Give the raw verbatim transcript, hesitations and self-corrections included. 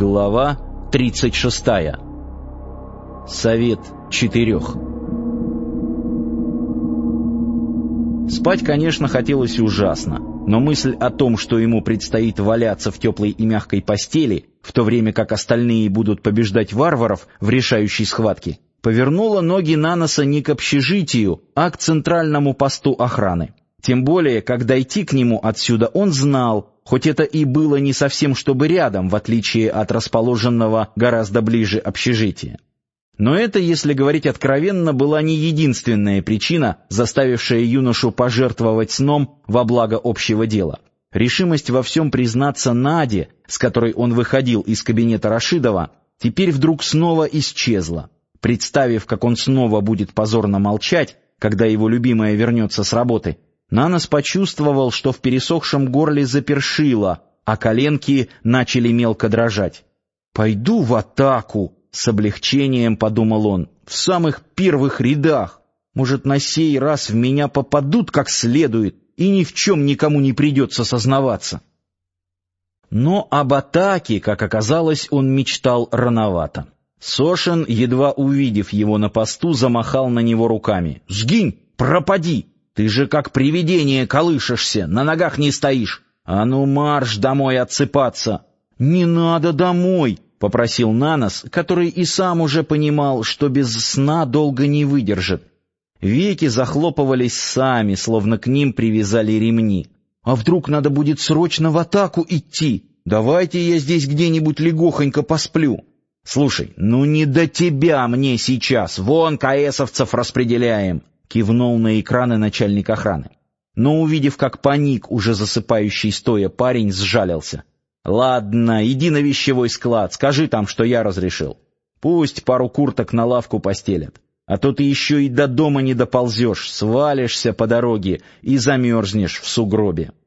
Глава тридцать шестая. Совет четырех. Спать, конечно, хотелось ужасно, но мысль о том, что ему предстоит валяться в теплой и мягкой постели, в то время как остальные будут побеждать варваров в решающей схватке, повернула ноги Наноса не к общежитию, а к центральному посту охраны. Тем более, как дойти к нему отсюда он знал, хоть это и было не совсем чтобы рядом, в отличие от расположенного гораздо ближе общежития. Но это, если говорить откровенно, была не единственная причина, заставившая юношу пожертвовать сном во благо общего дела. Решимость во всем признаться Наде, с которой он выходил из кабинета Рашидова, теперь вдруг снова исчезла. Представив, как он снова будет позорно молчать, когда его любимая вернется с работы, Нанос почувствовал, что в пересохшем горле запершило, а коленки начали мелко дрожать. «Пойду в атаку!» — с облегчением подумал он. «В самых первых рядах! Может, на сей раз в меня попадут как следует, и ни в чем никому не придется сознаваться». Но об атаке, как оказалось, он мечтал рановато. Сошин, едва увидев его на посту, замахал на него руками. «Сгинь! Пропади! Ты же как привидение колышешься, на ногах не стоишь! А ну марш домой отсыпаться!» «Не надо домой!» — попросил Нанос, который и сам уже понимал, что без сна долго не выдержит. Веки захлопывались сами, словно к ним привязали ремни. «А вдруг надо будет срочно в атаку идти? Давайте я здесь где-нибудь легохонько посплю». «Слушай, ну не до тебя мне сейчас, вон КСовцев распределяем», — кивнул на экраны начальник охраны. Но, увидев, как паник, уже засыпающий стоя парень, сжалился. «Ладно, иди на вещевой склад, скажи там, что я разрешил. Пусть пару курток на лавку постелят. А то ты еще и до дома не доползешь, свалишься по дороге и замерзнешь в сугробе».